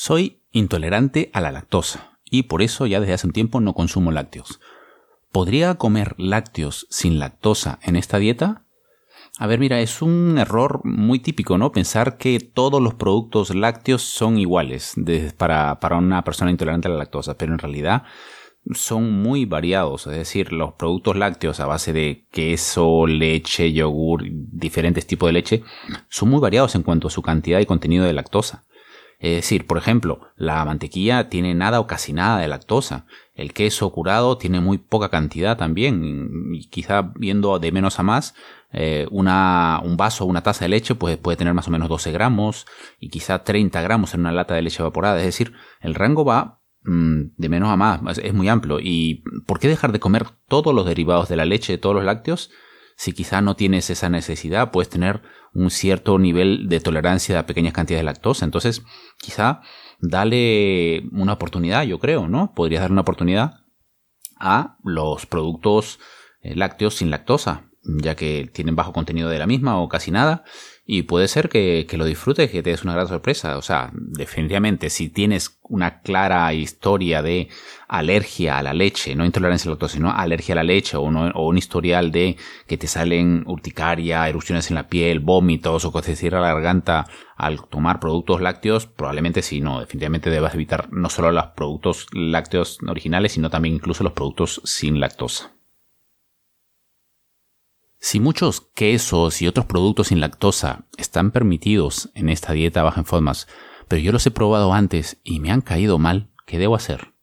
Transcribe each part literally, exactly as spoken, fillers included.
Soy intolerante a la lactosa y por eso ya desde hace un tiempo no consumo lácteos. ¿Podría comer lácteos sin lactosa en esta dieta? A ver, mira, es un error muy típico, ¿no? Pensar que todos los productos lácteos son iguales de, para, para una persona intolerante a la lactosa, pero en realidad son muy variados. Es decir, los productos lácteos a base de queso, leche, yogur, diferentes tipos de leche, son muy variados en cuanto a su cantidad y contenido de lactosa. Es decir, por ejemplo, la mantequilla tiene nada o casi nada de lactosa. El queso curado tiene muy poca cantidad también. Y quizá viendo de menos a más, eh, una, un vaso o una taza de leche pues, puede tener más o menos doce gramos y quizá treinta gramos en una lata de leche evaporada. Es decir, el rango va mmm, de menos a más. Es, es muy amplio. ¿Y por qué dejar de comer todos los derivados de la leche, todos los lácteos? Si quizá no tienes esa necesidad, puedes tener un cierto nivel de tolerancia a pequeñas cantidades de lactosa. Entonces, quizá dale una oportunidad, yo creo, ¿no? Podrías dar una oportunidad a los productos eh, lácteos sin lactosa, ya que tienen bajo contenido de la misma o casi nada. Y puede ser que, que lo disfrutes, que te des una gran sorpresa. O sea, definitivamente, si tienes una clara historia de alergia a la leche, no intolerancia a la lactosa, sino alergia a la leche, o, no, o un historial de que te salen urticaria, erupciones en la piel, vómitos o que te cierra la garganta al tomar productos lácteos, probablemente sí, no, definitivamente debas evitar no solo los productos lácteos originales, sino también incluso los productos sin lactosa. Si muchos quesos y otros productos sin lactosa están permitidos en esta dieta baja en FODMAPs, pero yo los he probado antes y me han caído mal, ¿qué debo hacer?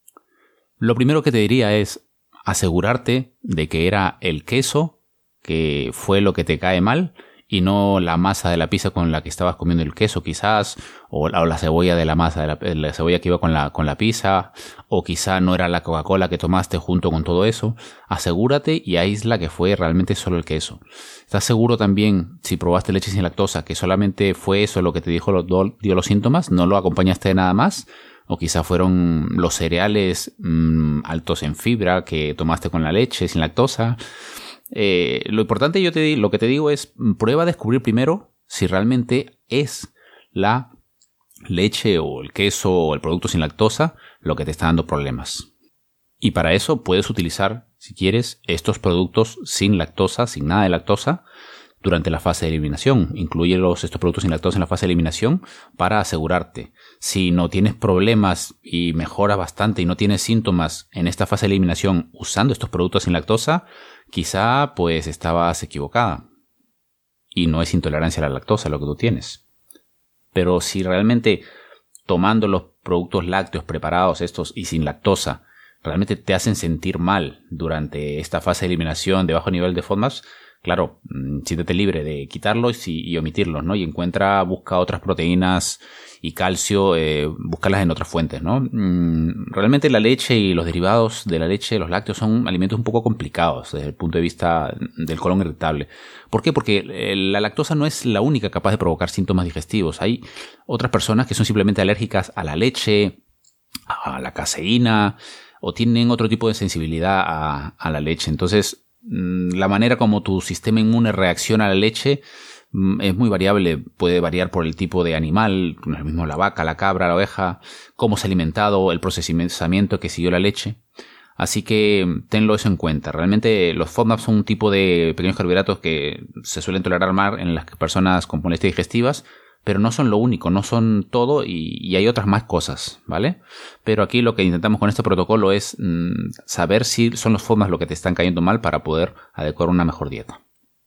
Lo primero que te diría es asegurarte de que era el queso que fue lo que te cae mal y no la masa de la pizza con la que estabas comiendo el queso quizás, o la, o la cebolla de la masa, de la, de la cebolla que iba con la, con la pizza, o quizá no era la Coca-Cola que tomaste junto con todo eso. Asegúrate y aísla que fue realmente solo el queso. ¿Estás seguro también, si probaste leche sin lactosa, que solamente fue eso lo que te dijo los, dio los síntomas? ¿No lo acompañaste de nada más? O quizá fueron los cereales mmm, altos en fibra que tomaste con la leche sin lactosa. Eh, lo importante, yo te lo que te digo es prueba a descubrir primero si realmente es la leche o el queso o el producto sin lactosa lo que te está dando problemas. Y para eso puedes utilizar, si quieres, estos productos sin lactosa, sin nada de lactosa, durante la fase de eliminación. Incluye los, estos productos sin lactosa en la fase de eliminación para asegurarte. Si no tienes problemas y mejoras bastante y no tienes síntomas en esta fase de eliminación usando estos productos sin lactosa, quizá pues estabas equivocada y no es intolerancia a la lactosa lo que tú tienes. Pero si realmente tomando los productos lácteos preparados estos y sin lactosa realmente te hacen sentir mal durante esta fase de eliminación de bajo nivel de FODMAPs, claro, siéntete libre de quitarlos y, y omitirlos, ¿no? Y encuentra, busca otras proteínas y calcio, eh, búscalas en otras fuentes, ¿no? Mm, realmente la leche y los derivados de la leche, los lácteos, son alimentos un poco complicados desde el punto de vista del colon irritable. ¿Por qué? Porque la lactosa no es la única capaz de provocar síntomas digestivos. Hay otras personas que son simplemente alérgicas a la leche, a la caseína, o tienen otro tipo de sensibilidad a, a la leche. Entonces, la manera como tu sistema inmune reacciona a la leche es muy variable, puede variar por el tipo de animal, no es lo mismo la vaca, la cabra, la oveja, cómo se ha alimentado, el procesamiento que siguió la leche. Así que tenlo eso en cuenta. Realmente los FODMAPs son un tipo de pequeños carbohidratos que se suelen tolerar más en las personas con molestias digestivas, pero no son lo único, no son todo y, y hay otras más cosas, ¿vale? Pero aquí lo que intentamos con este protocolo es mmm, saber si son los FODMAPs lo que te están cayendo mal para poder adecuar una mejor dieta.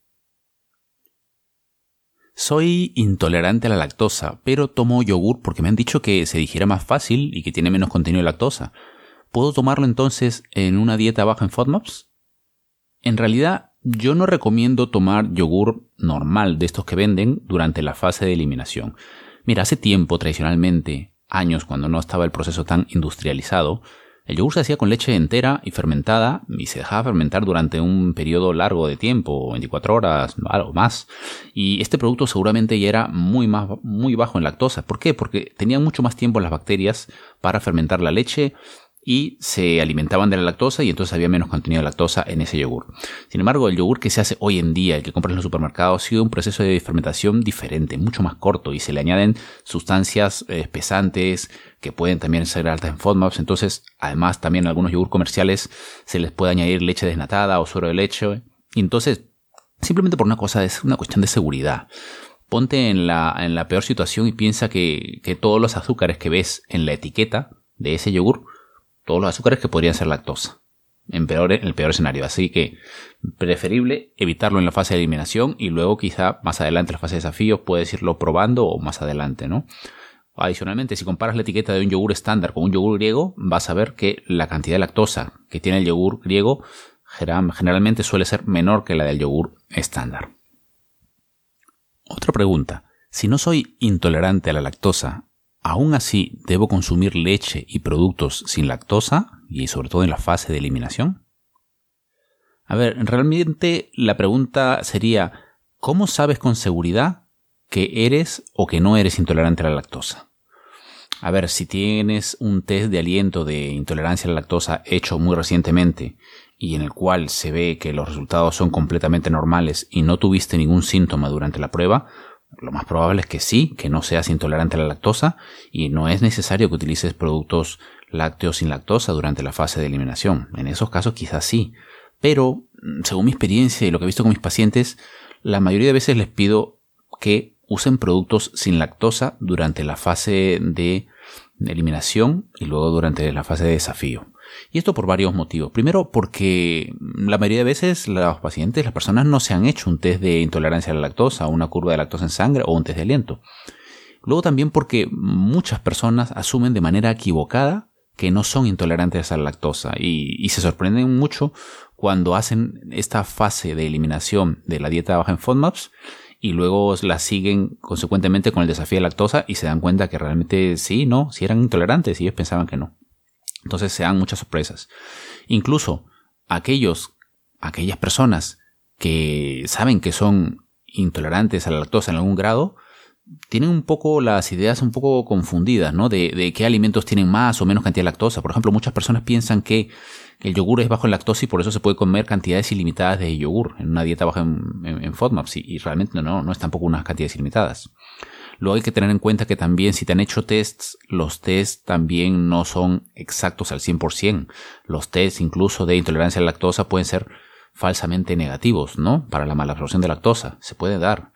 Soy intolerante a la lactosa, pero tomo yogur porque me han dicho que se digiere más fácil y que tiene menos contenido de lactosa. ¿Puedo tomarlo entonces en una dieta baja en FODMAPs? En realidad, yo no recomiendo tomar yogur normal de estos que venden durante la fase de eliminación. Mira, hace tiempo, tradicionalmente, años cuando no estaba el proceso tan industrializado, el yogur se hacía con leche entera y fermentada y se dejaba fermentar durante un periodo largo de tiempo, veinticuatro horas o más. Y este producto seguramente ya era muy, más, muy bajo en lactosa. ¿Por qué? Porque tenían mucho más tiempo las bacterias para fermentar la leche y se alimentaban de la lactosa y entonces había menos contenido de lactosa en ese yogur. Sin embargo, el yogur que se hace hoy en día, el que compras en los supermercados, sigue un proceso de fermentación diferente, mucho más corto, y se le añaden sustancias eh, pesantes que pueden también ser altas en FODMAPs. Entonces, además, también a algunos yogur comerciales se les puede añadir leche desnatada o suero de leche. Y entonces, simplemente por una cosa, es una cuestión de seguridad. Ponte en la, en la peor situación y piensa que, que todos los azúcares que ves en la etiqueta de ese yogur, todos los azúcares que podrían ser lactosa, en, peor, en el peor escenario. Así que preferible evitarlo en la fase de eliminación y luego quizá más adelante en la fase de desafíos puedes irlo probando o más adelante, ¿no? Adicionalmente, si comparas la etiqueta de un yogur estándar con un yogur griego, vas a ver que la cantidad de lactosa que tiene el yogur griego generalmente suele ser menor que la del yogur estándar. Otra pregunta: si no soy intolerante a la lactosa, ¿aún así debo consumir leche y productos sin lactosa y sobre todo en la fase de eliminación? A ver, realmente la pregunta sería: ¿cómo sabes con seguridad que eres o que no eres intolerante a la lactosa? A ver, si tienes un test de aliento de intolerancia a la lactosa hecho muy recientemente y en el cual se ve que los resultados son completamente normales y no tuviste ningún síntoma durante la prueba, lo más probable es que sí, que no seas intolerante a la lactosa y no es necesario que utilices productos lácteos sin lactosa durante la fase de eliminación. En esos casos quizás sí, pero según mi experiencia y lo que he visto con mis pacientes, la mayoría de veces les pido que usen productos sin lactosa durante la fase de eliminación y luego durante la fase de desafío. Y esto por varios motivos. Primero, porque la mayoría de veces los pacientes, las personas no se han hecho un test de intolerancia a la lactosa, una curva de lactosa en sangre o un test de aliento. Luego también porque muchas personas asumen de manera equivocada que no son intolerantes a la lactosa y, y se sorprenden mucho cuando hacen esta fase de eliminación de la dieta baja en FODMAPs y luego la siguen consecuentemente con el desafío de lactosa y se dan cuenta que realmente sí, no, sí eran intolerantes y ellos pensaban que no. Entonces se dan muchas sorpresas. Incluso aquellos, aquellas personas que saben que son intolerantes a la lactosa en algún grado, tienen un poco las ideas un poco confundidas, ¿no? De, de qué alimentos tienen más o menos cantidad de lactosa. Por ejemplo, muchas personas piensan que el yogur es bajo en lactosa y por eso se puede comer cantidades ilimitadas de yogur en una dieta baja en, en, en FODMAPs y, y realmente no, no es tampoco unas cantidades ilimitadas. Luego hay que tener en cuenta que también si te han hecho tests, los tests también no son exactos al cien por ciento. Los tests incluso de intolerancia a la lactosa pueden ser falsamente negativos, ¿no? Para la malabsorción de lactosa, se puede dar.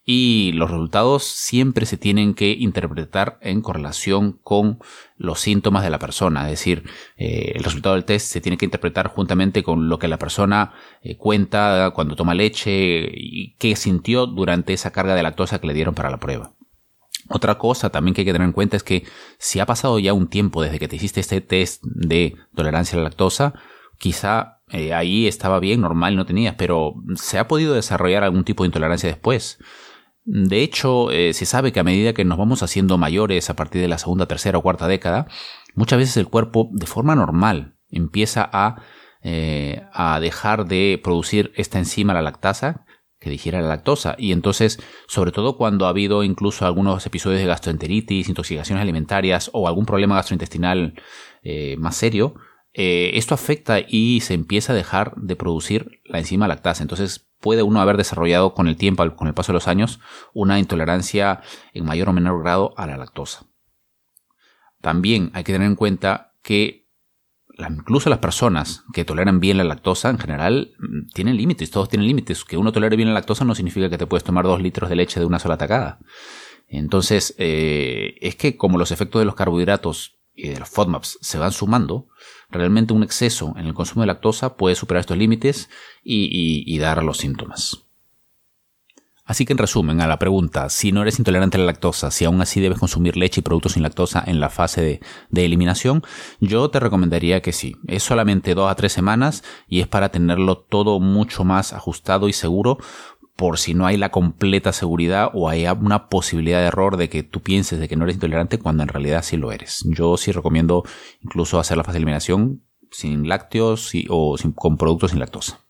Y los resultados siempre se tienen que interpretar en correlación con los síntomas de la persona. Es decir, eh, el resultado del test se tiene que interpretar juntamente con lo que la persona eh, cuenta cuando toma leche y qué sintió durante esa carga de lactosa que le dieron para la prueba. Otra cosa también que hay que tener en cuenta es que si ha pasado ya un tiempo desde que te hiciste este test de tolerancia a la lactosa, quizá eh, ahí estaba bien, normal, no tenías, pero se ha podido desarrollar algún tipo de intolerancia después. De hecho, eh, se sabe que a medida que nos vamos haciendo mayores a partir de la segunda, tercera o cuarta década, muchas veces el cuerpo de forma normal empieza a, eh, a dejar de producir esta enzima, la lactasa, que digiere la lactosa. Y entonces, sobre todo cuando ha habido incluso algunos episodios de gastroenteritis, intoxicaciones alimentarias o algún problema gastrointestinal eh, más serio, eh, esto afecta y se empieza a dejar de producir la enzima lactasa. Entonces puede uno haber desarrollado con el tiempo, con el paso de los años, una intolerancia en mayor o menor grado a la lactosa. También hay que tener en cuenta que incluso las personas que toleran bien la lactosa en general tienen límites, todos tienen límites. Que uno tolere bien la lactosa no significa que te puedes tomar dos litros de leche de una sola tacada. Entonces, eh, es que como los efectos de los carbohidratos y de los FODMAPs se van sumando, realmente un exceso en el consumo de lactosa puede superar estos límites y, y, y dar los síntomas. Así que en resumen, a la pregunta, si no eres intolerante a la lactosa, si aún así debes consumir leche y productos sin lactosa en la fase de, de eliminación, yo te recomendaría que sí. Es solamente dos a tres semanas y es para tenerlo todo mucho más ajustado y seguro por si no hay la completa seguridad o hay una posibilidad de error de que tú pienses de que no eres intolerante cuando en realidad sí lo eres. Yo sí recomiendo incluso hacer la fase de eliminación sin lácteos y, o sin, con productos sin lactosa.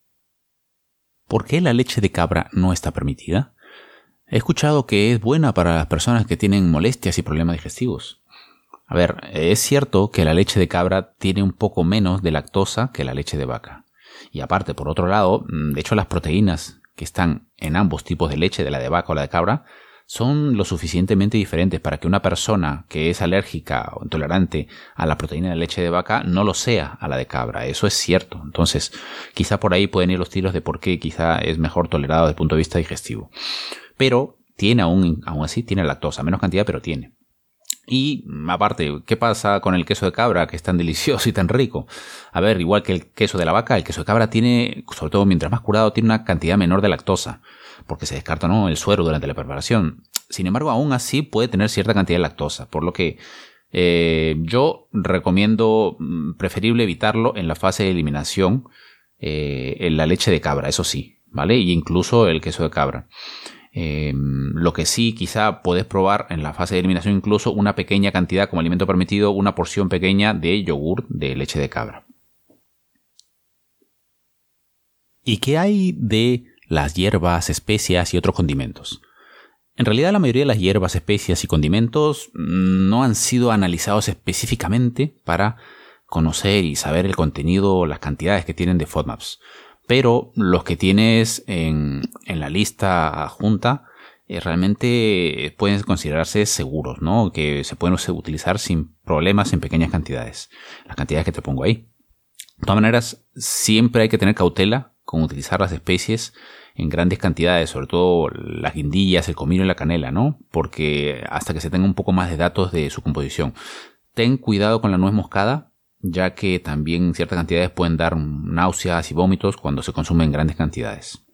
¿Por qué la leche de cabra no está permitida? He escuchado que es buena para las personas que tienen molestias y problemas digestivos. A ver, es cierto que la leche de cabra tiene un poco menos de lactosa que la leche de vaca. Y aparte, por otro lado, de hecho las proteínas que están en ambos tipos de leche, de la de vaca o la de cabra, son lo suficientemente diferentes para que una persona que es alérgica o intolerante a la proteína de leche de vaca no lo sea a la de cabra. Eso es cierto. Entonces, quizá por ahí pueden ir los tiros de por qué quizá es mejor tolerado desde el punto de vista digestivo. Pero tiene aún, aún así, tiene lactosa, menos cantidad, pero tiene. Y aparte, ¿qué pasa con el queso de cabra, que es tan delicioso y tan rico? A ver, igual que el queso de la vaca, el queso de cabra tiene, sobre todo mientras más curado, tiene una cantidad menor de lactosa, porque se descarta, ¿no?, el suero durante la preparación. Sin embargo, aún así puede tener cierta cantidad de lactosa, por lo que eh, yo recomiendo preferible evitarlo en la fase de eliminación, eh, en la leche de cabra, eso sí, ¿vale? Y incluso el queso de cabra. Eh, lo que sí, quizá puedes probar en la fase de eliminación incluso una pequeña cantidad como alimento permitido, una porción pequeña de yogur de leche de cabra. ¿Y qué hay de las hierbas, especias y otros condimentos? En realidad la mayoría de las hierbas, especias y condimentos no han sido analizados específicamente para conocer y saber el contenido, las cantidades que tienen de FODMAPs. Pero los que tienes en, en la lista adjunta eh, realmente pueden considerarse seguros, ¿no? Que se pueden utilizar sin problemas en pequeñas cantidades. Las cantidades que te pongo ahí. De todas maneras, siempre hay que tener cautela con utilizar las especies en grandes cantidades, sobre todo las guindillas, el comino y la canela, ¿no? Porque hasta que se tenga un poco más de datos de su composición. Ten cuidado con la nuez moscada, ya que también ciertas cantidades pueden dar náuseas y vómitos cuando se consumen en grandes cantidades.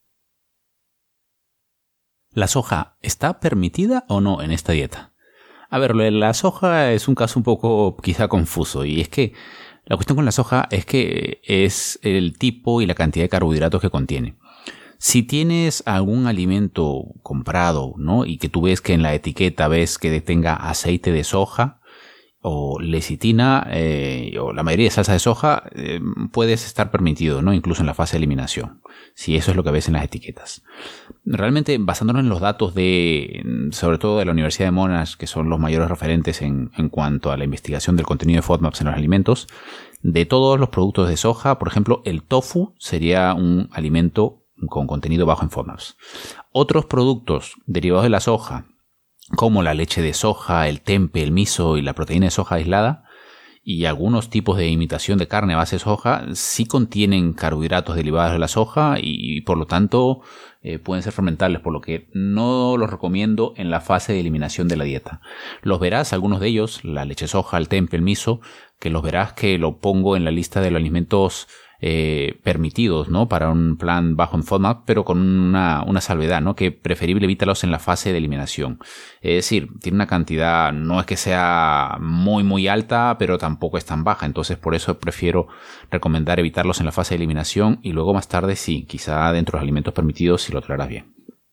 ¿La soja está permitida o no en esta dieta? A ver, la soja es un caso un poco quizá confuso, y es que la cuestión con la soja es que es el tipo y la cantidad de carbohidratos que contiene. Si tienes algún alimento comprado, ¿no?, y que tú ves que en la etiqueta ves que tenga aceite de soja o lecitina, eh, o la mayoría de salsa de soja, eh, puedes estar permitido, ¿no?, incluso en la fase de eliminación, si eso es lo que ves en las etiquetas. Realmente, basándonos en los datos de, sobre todo de la Universidad de Monash, que son los mayores referentes en, en cuanto a la investigación del contenido de FODMAPs en los alimentos, de todos los productos de soja, por ejemplo, el tofu sería un alimento con contenido bajo en FODMAPs. Otros productos derivados de la soja, como la leche de soja, el tempe, el miso y la proteína de soja aislada, y algunos tipos de imitación de carne a base de soja, sí contienen carbohidratos derivados de la soja y, y por lo tanto eh, pueden ser fermentables, por lo que no los recomiendo en la fase de eliminación de la dieta. Los verás, algunos de ellos, la leche de soja, el tempe, el miso, que los verás que lo pongo en la lista de los alimentos Eh, permitidos, ¿no?, para un plan bajo en FODMAP, pero con una, una salvedad, ¿no?, que preferible evítalos en la fase de eliminación. Es decir, tiene una cantidad, no es que sea muy muy alta, pero tampoco es tan baja, entonces por eso prefiero recomendar evitarlos en la fase de eliminación y luego más tarde sí, quizá dentro de los alimentos permitidos si lo toleras bien.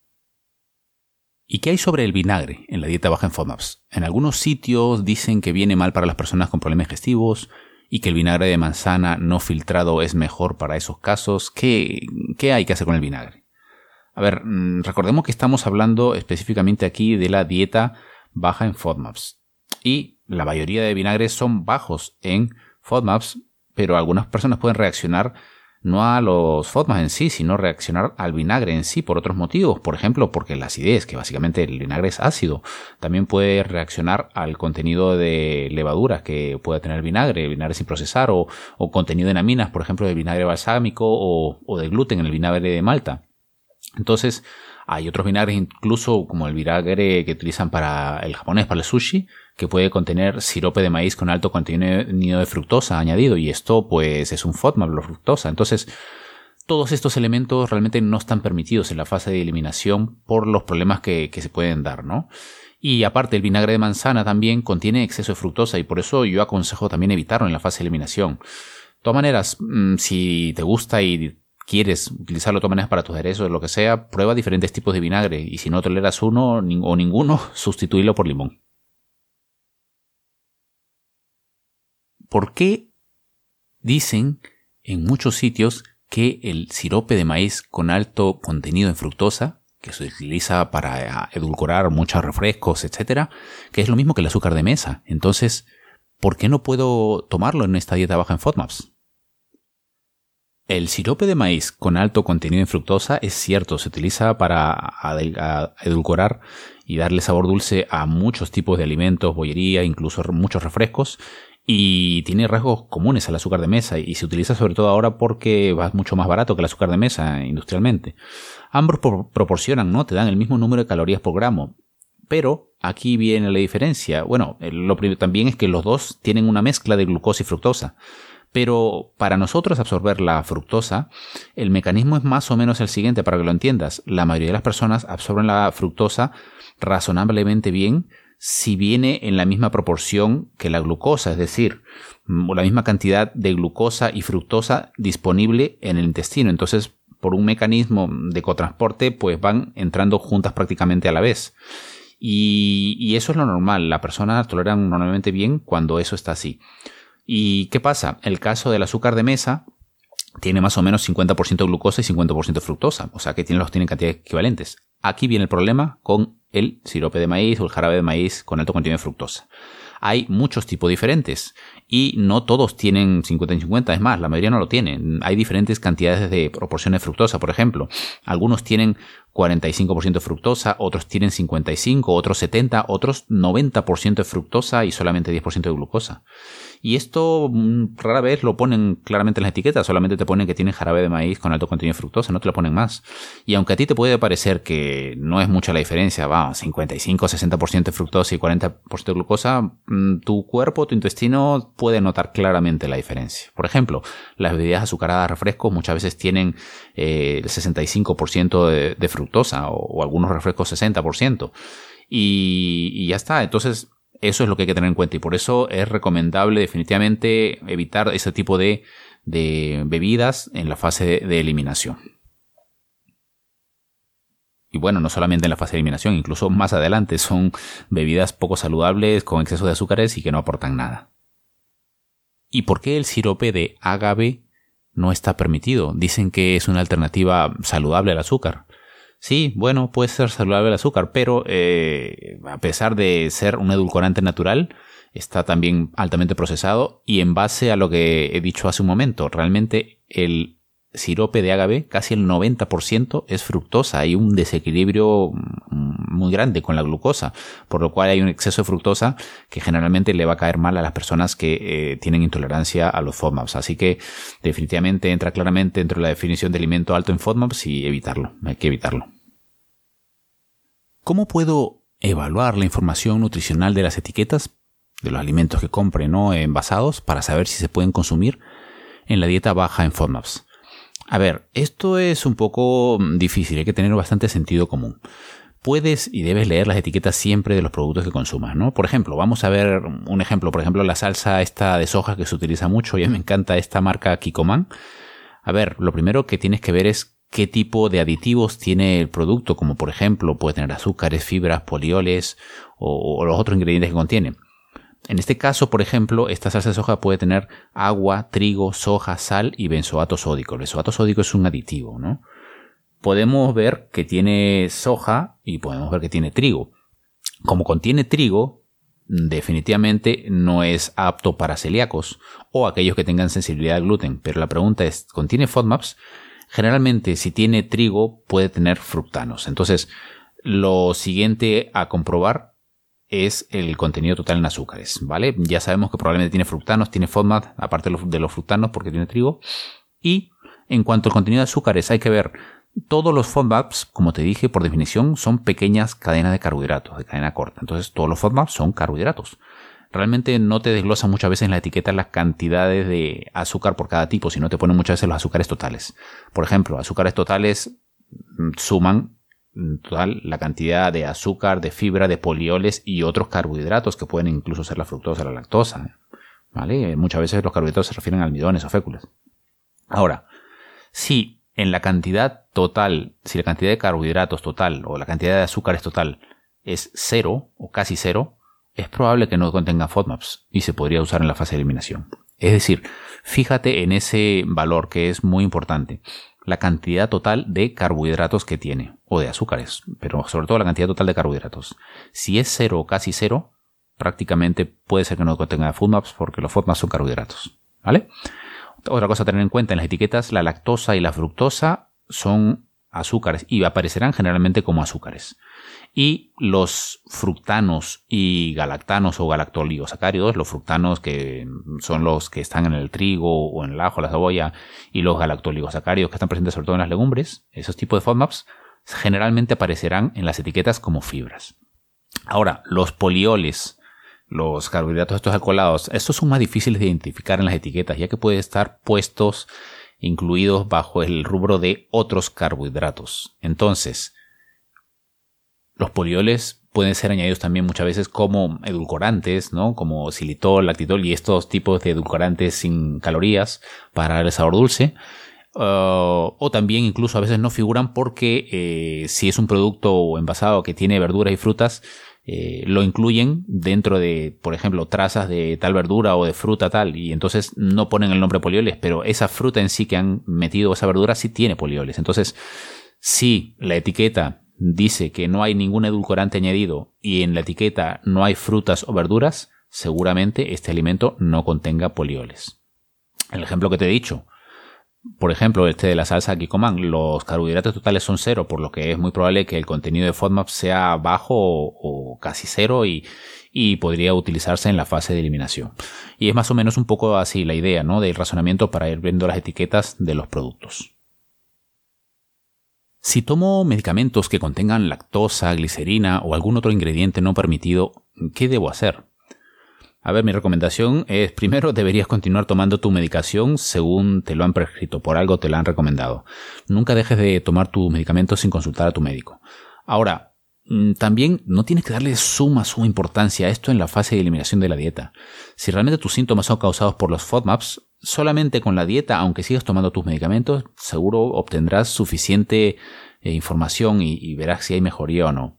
¿Y qué hay sobre el vinagre en la dieta baja en FODMAPs? En algunos sitios dicen que viene mal para las personas con problemas digestivos y que el vinagre de manzana no filtrado es mejor para esos casos. ¿Qué, qué hay que hacer con el vinagre? A ver, recordemos que estamos hablando específicamente aquí de la dieta baja en FODMAPs. Y la mayoría de vinagres son bajos en FODMAPs, pero algunas personas pueden reaccionar no a los FODMAPs en sí, sino reaccionar al vinagre en sí por otros motivos. Por ejemplo, porque la acidez, que básicamente el vinagre es ácido. También puede reaccionar al contenido de levaduras que pueda tener el vinagre, el vinagre sin procesar, o, o contenido de aminas, por ejemplo, de vinagre balsámico o, o de gluten en el vinagre de Malta. Entonces, hay otros vinagres, incluso como el vinagre que utilizan para el japonés, para el sushi, que puede contener sirope de maíz con alto contenido de fructosa añadido, y esto pues es un FODMAP, la fructosa. Entonces, todos estos elementos realmente no están permitidos en la fase de eliminación por los problemas que, que se pueden dar, ¿no? Y aparte, el vinagre de manzana también contiene exceso de fructosa, y por eso yo aconsejo también evitarlo en la fase de eliminación. De todas maneras, si te gusta y quieres utilizarlo de todas maneras para tus aderezos o lo que sea, prueba diferentes tipos de vinagre, y si no toleras uno o ninguno, sustituílo por limón. ¿Por qué dicen en muchos sitios que el sirope de maíz con alto contenido en fructosa, que se utiliza para edulcorar muchos refrescos, etcétera, que es lo mismo que el azúcar de mesa. Entonces, ¿por qué no puedo tomarlo en esta dieta baja en FODMAPs? El sirope de maíz con alto contenido en fructosa es cierto, se utiliza para edulcorar y darle sabor dulce a muchos tipos de alimentos, bollería, incluso muchos refrescos, y tiene rasgos comunes al azúcar de mesa y se utiliza sobre todo ahora porque va mucho más barato que el azúcar de mesa industrialmente. Ambos pro- proporcionan, ¿no? Te dan el mismo número de calorías por gramo, pero aquí viene la diferencia. Bueno, lo primero también es que los dos tienen una mezcla de glucosa y fructosa. Pero para nosotros absorber la fructosa, el mecanismo es más o menos el siguiente para que lo entiendas. La mayoría de las personas absorben la fructosa razonablemente bien si viene en la misma proporción que la glucosa, es decir, la misma cantidad de glucosa y fructosa disponible en el intestino. Entonces, por un mecanismo de cotransporte, pues van entrando juntas prácticamente a la vez. Y, y eso es lo normal. Las personas toleran normalmente bien cuando eso está así. ¿Y qué pasa? El caso del azúcar de mesa tiene más o menos cincuenta por ciento de glucosa y cincuenta por ciento de fructosa, o sea que tienen, los tienen cantidades equivalentes. Aquí viene el problema con el sirope de maíz o el jarabe de maíz con alto contenido de fructosa. Hay muchos tipos diferentes y no todos tienen cincuenta y cincuenta, es más, la mayoría no lo tienen. Hay diferentes cantidades de proporción de fructosa, por ejemplo. Algunos tienen cuarenta y cinco por ciento de fructosa, otros tienen cincuenta y cinco por ciento, otros setenta por ciento, otros noventa por ciento de fructosa y solamente diez por ciento de glucosa. Y esto mmm, rara vez lo ponen claramente en la etiqueta, solamente te ponen que tienen jarabe de maíz con alto contenido de fructosa, no te lo ponen más. Y aunque a ti te puede parecer que no es mucha la diferencia, va, cincuenta y cinco, sesenta por ciento de fructosa y cuarenta por ciento de glucosa, mmm, tu cuerpo, tu intestino puede notar claramente la diferencia. Por ejemplo, las bebidas azucaradas, refrescos, muchas veces tienen eh, el sesenta y cinco por ciento de, de fructosa o, o algunos refrescos sesenta por ciento. Y, y ya está, entonces eso es lo que hay que tener en cuenta y por eso es recomendable definitivamente evitar ese tipo de, de bebidas en la fase de, de eliminación. Y bueno, no solamente en la fase de eliminación, incluso más adelante son bebidas poco saludables con exceso de azúcares y que no aportan nada. ¿Y por qué el sirope de agave no está permitido? Dicen que es una alternativa saludable al azúcar. Sí, bueno, puede ser saludable el azúcar, pero eh, a pesar de ser un edulcorante natural, está también altamente procesado y en base a lo que he dicho hace un momento, realmente el sirope de agave, casi el noventa por ciento es fructosa. Hay un desequilibrio muy grande con la glucosa, por lo cual hay un exceso de fructosa que generalmente le va a caer mal a las personas que eh, tienen intolerancia a los FODMAPs. Así que definitivamente entra claramente dentro de la definición de alimento alto en FODMAPs y evitarlo, hay que evitarlo. ¿Cómo puedo evaluar la información nutricional de las etiquetas de los alimentos que compre, ¿no?, envasados para saber si se pueden consumir en la dieta baja en FODMAPs? A ver, esto es un poco difícil, hay que tener bastante sentido común. Puedes y debes leer las etiquetas siempre de los productos que consumas, ¿no? Por ejemplo, vamos a ver un ejemplo, por ejemplo, la salsa esta de soja que se utiliza mucho, y a mí me encanta esta marca Kikkoman. A ver, lo primero que tienes que ver es qué tipo de aditivos tiene el producto, como por ejemplo puede tener azúcares, fibras, polioles o, o los otros ingredientes que contiene. En este caso, por ejemplo, esta salsa de soja puede tener agua, trigo, soja, sal y benzoato sódico. El benzoato sódico es un aditivo, ¿no? Podemos ver que tiene soja y podemos ver que tiene trigo. Como contiene trigo, definitivamente no es apto para celíacos o aquellos que tengan sensibilidad al gluten. Pero la pregunta es, ¿contiene FODMAPs? Generalmente, si tiene trigo, puede tener fructanos. Entonces, lo siguiente a comprobar es el contenido total en azúcares, ¿vale? Ya sabemos que probablemente tiene fructanos, tiene FODMAP, aparte de los, de los fructanos porque tiene trigo. Y en cuanto al contenido de azúcares, hay que ver, todos los FODMAPs, como te dije, por definición, son pequeñas cadenas de carbohidratos, de cadena corta. Entonces, todos los FODMAPs son carbohidratos. Realmente no te desglosa muchas veces en la etiqueta las cantidades de azúcar por cada tipo, sino te ponen muchas veces los azúcares totales. Por ejemplo, azúcares totales suman total la cantidad de azúcar, de fibra, de polioles y otros carbohidratos que pueden incluso ser la fructosa o la lactosa, ¿vale? Muchas veces los carbohidratos se refieren a almidones o féculas. Ahora, si en la cantidad total, si la cantidad de carbohidratos total o la cantidad de azúcares total es cero o casi cero, es probable que no contenga FODMAPs y se podría usar en la fase de eliminación. Es decir, fíjate en ese valor que es muy importante. la cantidad total de carbohidratos que tiene, o de azúcares, pero sobre todo la cantidad total de carbohidratos. Si es cero o casi cero, prácticamente puede ser que no contenga FODMAPs, porque los FODMAPs son carbohidratos, ¿vale? Otra cosa a tener en cuenta en las etiquetas, la lactosa y la fructosa son azúcares y aparecerán generalmente como azúcares. Y los fructanos y galactanos o galactoligosacáridos, los fructanos que son los que están en el trigo o en el ajo, la cebolla, y los galactoligosacáridos que están presentes sobre todo en las legumbres, esos tipos de FODMAPs generalmente aparecerán en las etiquetas como fibras. Ahora, los polioles, los carbohidratos estos alcoholados, estos son más difíciles de identificar en las etiquetas, ya que pueden estar puestos, incluidos bajo el rubro de otros carbohidratos. Entonces, los polioles pueden ser añadidos también muchas veces como edulcorantes, ¿no? Como xilitol, lactitol y estos tipos de edulcorantes sin calorías para el sabor dulce. Uh, o también incluso a veces no figuran porque eh, si es un producto envasado que tiene verduras y frutas, eh, lo incluyen dentro de, por ejemplo, trazas de tal verdura o de fruta tal, y entonces no ponen el nombre polioles, pero esa fruta en sí que han metido, esa verdura, sí tiene polioles. Entonces, si la etiqueta dice que no hay ningún edulcorante añadido y en la etiqueta no hay frutas o verduras, seguramente este alimento no contenga polioles. El ejemplo que te he dicho, por ejemplo, este de la salsa Kikkoman, los carbohidratos totales son cero, por lo que es muy probable que el contenido de FODMAP sea bajo o, o casi cero y, y podría utilizarse en la fase de eliminación. Y es más o menos un poco así la idea, ¿no?, del razonamiento para ir viendo las etiquetas de los productos. Si tomo medicamentos que contengan lactosa, glicerina o algún otro ingrediente no permitido, ¿qué debo hacer? A ver, mi recomendación es, primero, deberías continuar tomando tu medicación según te lo han prescrito, por algo te lo han recomendado. Nunca dejes de tomar tus medicamentos sin consultar a tu médico. Ahora, también no tienes que darle suma, suma importancia a esto en la fase de eliminación de la dieta. Si realmente tus síntomas son causados por los FODMAPs, solamente con la dieta, aunque sigas tomando tus medicamentos, seguro obtendrás suficiente eh, información y, y verás si hay mejoría o no.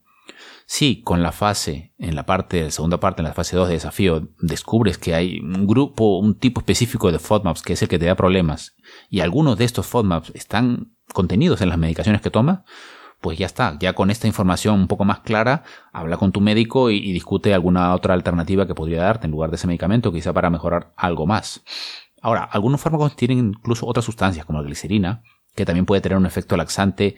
Si con la fase, en la parte, la segunda parte, en la fase dos de desafío, descubres que hay un grupo, un tipo específico de FODMAPs que es el que te da problemas, y algunos de estos FODMAPs están contenidos en las medicaciones que tomas, pues ya está, ya con esta información un poco más clara, habla con tu médico y, y discute alguna otra alternativa que podría darte en lugar de ese medicamento, quizá para mejorar algo más. Ahora, algunos fármacos tienen incluso otras sustancias, como la glicerina, que también puede tener un efecto laxante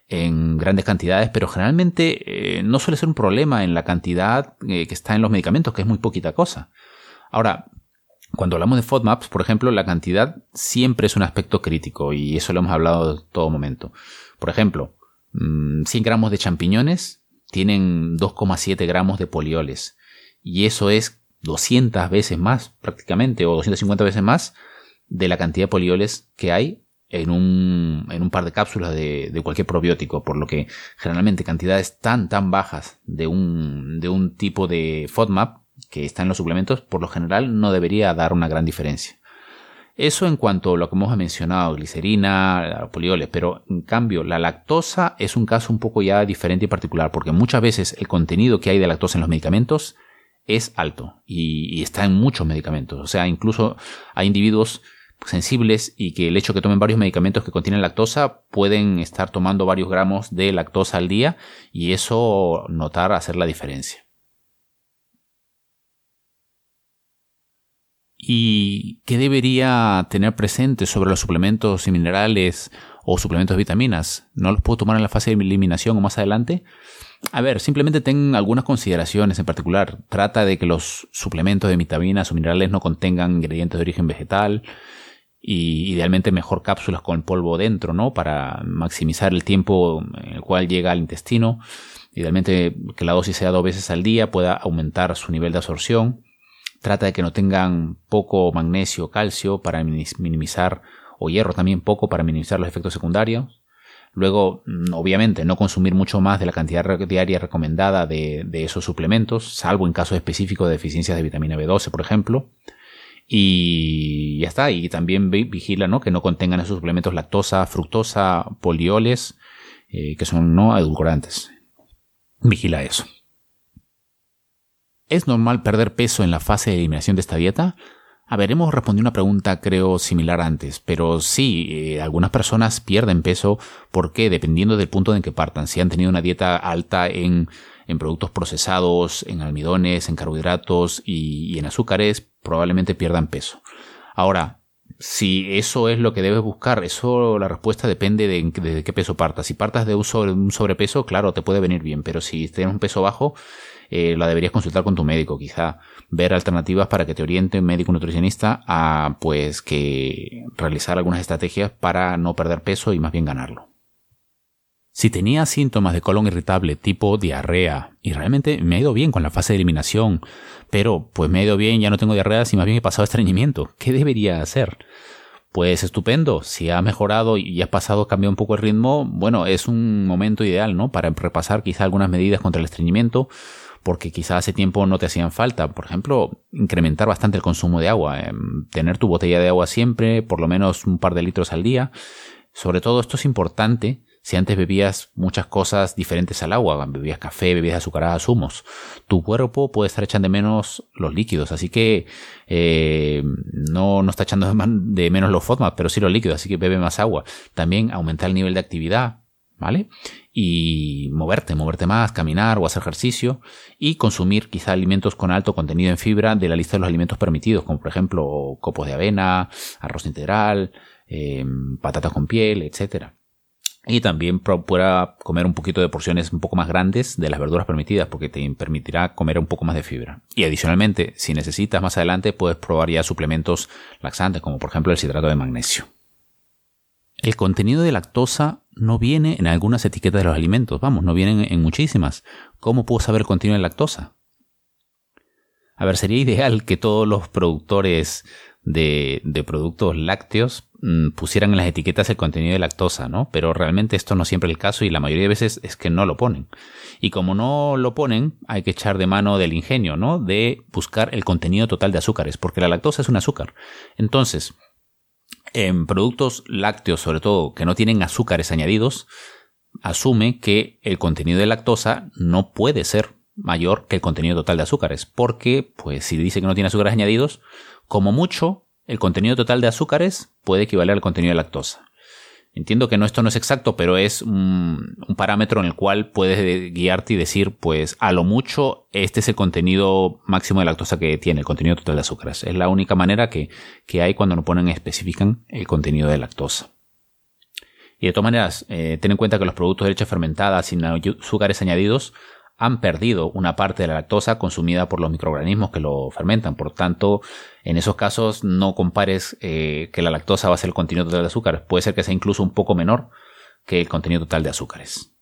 en grandes cantidades, pero generalmente eh, no suele ser un problema en la cantidad eh, que está en los medicamentos, que es muy poquita cosa. Ahora, cuando hablamos de FODMAPs, por ejemplo, la cantidad siempre es un aspecto crítico, y eso lo hemos hablado en todo momento. Por ejemplo, cien gramos de champiñones tienen dos coma siete gramos de polioles, y eso es doscientas veces más prácticamente, o doscientas cincuenta veces más de la cantidad de polioles que hay en un, en un par de cápsulas de, de cualquier probiótico, por lo que generalmente cantidades tan tan bajas de un, de un tipo de FODMAP que está en los suplementos, por lo general no debería dar una gran diferencia. Eso en cuanto a lo que hemos mencionado, glicerina, polioles, pero en cambio la lactosa es un caso un poco ya diferente y particular, porque muchas veces el contenido que hay de lactosa en los medicamentos es alto y, y está en muchos medicamentos. O sea, incluso hay individuos sensibles y que el hecho de que tomen varios medicamentos que contienen lactosa pueden estar tomando varios gramos de lactosa al día, y eso notar hacer la diferencia. ¿Y qué debería tener presente sobre los suplementos y minerales o suplementos de vitaminas? ¿No los puedo tomar en la fase de eliminación o más adelante? A ver, simplemente ten algunas consideraciones en particular. Trata de que los suplementos de vitaminas o minerales no contengan ingredientes de origen vegetal, y idealmente mejor cápsulas con polvo dentro, ¿no?, para maximizar el tiempo en el cual llega al intestino. Idealmente que la dosis sea dos veces al día, pueda aumentar su nivel de absorción. Trata de que no tengan poco magnesio o calcio para minimizar, o hierro también poco, para minimizar los efectos secundarios. Luego, obviamente, no consumir mucho más de la cantidad diaria recomendada de, de esos suplementos, salvo en casos específicos de deficiencias de vitamina B doce, por ejemplo. Y ya está. Y también vigila, ¿no?, que no contengan esos suplementos lactosa, fructosa, polioles, eh, que son no edulcorantes. Vigila eso. ¿Es normal perder peso en la fase de eliminación de esta dieta? A ver, hemos respondido una pregunta creo similar antes, pero sí, eh, algunas personas pierden peso porque dependiendo del punto en que partan, si han tenido una dieta alta en, en productos procesados, en almidones, en carbohidratos y, y en azúcares, probablemente pierdan peso. Ahora, si eso es lo que debes buscar, eso la respuesta depende de, de, de qué peso partas. Si partas de un, sobre, un sobrepeso, claro, te puede venir bien, pero si tienes un peso bajo, eh, la deberías consultar con tu médico, quizá ver alternativas para que te oriente un médico nutricionista a pues que realizar algunas estrategias para no perder peso y más bien ganarlo. Si tenía síntomas de colon irritable tipo diarrea y realmente me ha ido bien con la fase de eliminación, pero pues me ha ido bien, ya no tengo diarrea y más bien he pasado estreñimiento, ¿qué debería hacer? Pues estupendo, si ha mejorado y has pasado, cambiado un poco el ritmo, bueno, es un momento ideal, ¿no? Para repasar quizá algunas medidas contra el estreñimiento, porque quizá hace tiempo no te hacían falta. Por ejemplo, incrementar bastante el consumo de agua, eh, tener tu botella de agua siempre, por lo menos un par de litros al día. Sobre todo esto es importante si antes bebías muchas cosas diferentes al agua, bebías café, bebidas azucaradas, zumos. Tu cuerpo puede estar echando de menos los líquidos, así que eh, no, no está echando de menos los FODMAP, pero sí los líquidos, así que bebe más agua. También aumentar el nivel de actividad, ¿vale? Y moverte, moverte más, caminar o hacer ejercicio y consumir quizá alimentos con alto contenido en fibra de la lista de los alimentos permitidos, como por ejemplo copos de avena, arroz integral, eh, patatas con piel, etcétera. Y también procura comer un poquito de porciones un poco más grandes de las verduras permitidas porque te permitirá comer un poco más de fibra. Y adicionalmente, si necesitas más adelante, puedes probar ya suplementos laxantes como por ejemplo el citrato de magnesio. El contenido de lactosa no viene en algunas etiquetas de los alimentos, vamos, no vienen en muchísimas. ¿Cómo puedo saber el contenido de lactosa? A ver, sería ideal que todos los productores de, de productos lácteos mmm, pusieran en las etiquetas el contenido de lactosa, ¿no? Pero realmente esto no es siempre el caso y la mayoría de veces es que no lo ponen. Y como no lo ponen, hay que echar de mano del ingenio, ¿no? De buscar el contenido total de azúcares, porque la lactosa es un azúcar. Entonces, en productos lácteos, sobre todo, que no tienen azúcares añadidos, asume que el contenido de lactosa no puede ser mayor que el contenido total de azúcares, porque, pues, si dice que no tiene azúcares añadidos, como mucho, el contenido total de azúcares puede equivaler al contenido de lactosa. Entiendo que no, esto no es exacto, pero es un, un parámetro en el cual puedes guiarte y decir, pues, a lo mucho, este es el contenido máximo de lactosa que tiene, el contenido total de azúcares. Es la única manera que, que hay cuando no ponen, especifican el contenido de lactosa. Y de todas maneras, eh, ten en cuenta que los productos de leche fermentada sin azúcares añadidos han perdido una parte de la lactosa consumida por los microorganismos que lo fermentan. Por tanto, en esos casos no compares eh, que la lactosa va a ser el contenido total de azúcares. Puede ser que sea incluso un poco menor que el contenido total de azúcares.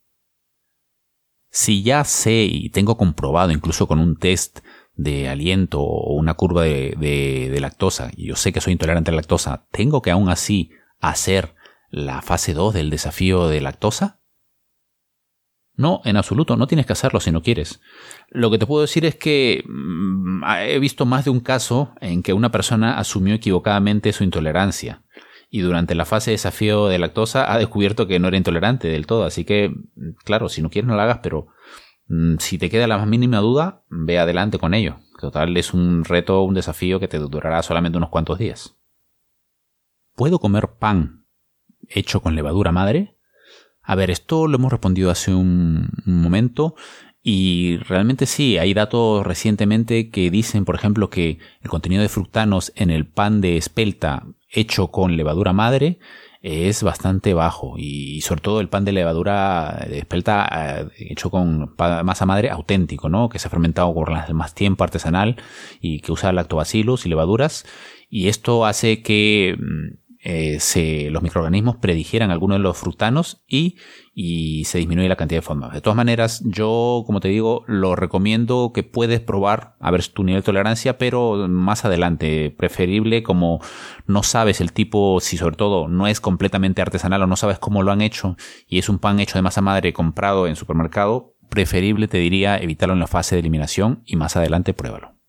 Si ya sé y tengo comprobado incluso con un test de aliento o una curva de, de, de lactosa, y yo sé que soy intolerante a la lactosa, ¿tengo que aún así hacer la fase dos del desafío de lactosa? No, en absoluto, no tienes que hacerlo si no quieres. Lo que te puedo decir es que mmm, he visto más de un caso en que una persona asumió equivocadamente su intolerancia y durante la fase de desafío de lactosa ha descubierto que no era intolerante del todo. Así que, claro, si no quieres no lo hagas, pero mmm, si te queda la más mínima duda, ve adelante con ello. Total, es un reto, un desafío que te durará solamente unos cuantos días. ¿Puedo comer pan hecho con levadura madre? A ver, esto lo hemos respondido hace un, un momento y realmente sí, hay datos recientemente que dicen, por ejemplo, que el contenido de fructanos en el pan de espelta hecho con levadura madre es bastante bajo y sobre todo el pan de levadura de espelta eh, hecho con masa madre auténtico, ¿no? Que se ha fermentado por más tiempo artesanal y que usa lactobacillus y levaduras, y esto hace que Eh, se, los microorganismos predigieran algunos de los fructanos y, y se disminuye la cantidad de FODMAP. De todas maneras, yo, como te digo, lo recomiendo que puedes probar a ver tu nivel de tolerancia, pero más adelante, preferible, como no sabes el tipo, si sobre todo no es completamente artesanal o no sabes cómo lo han hecho y es un pan hecho de masa madre comprado en supermercado, preferible te diría evitarlo en la fase de eliminación y más adelante pruébalo.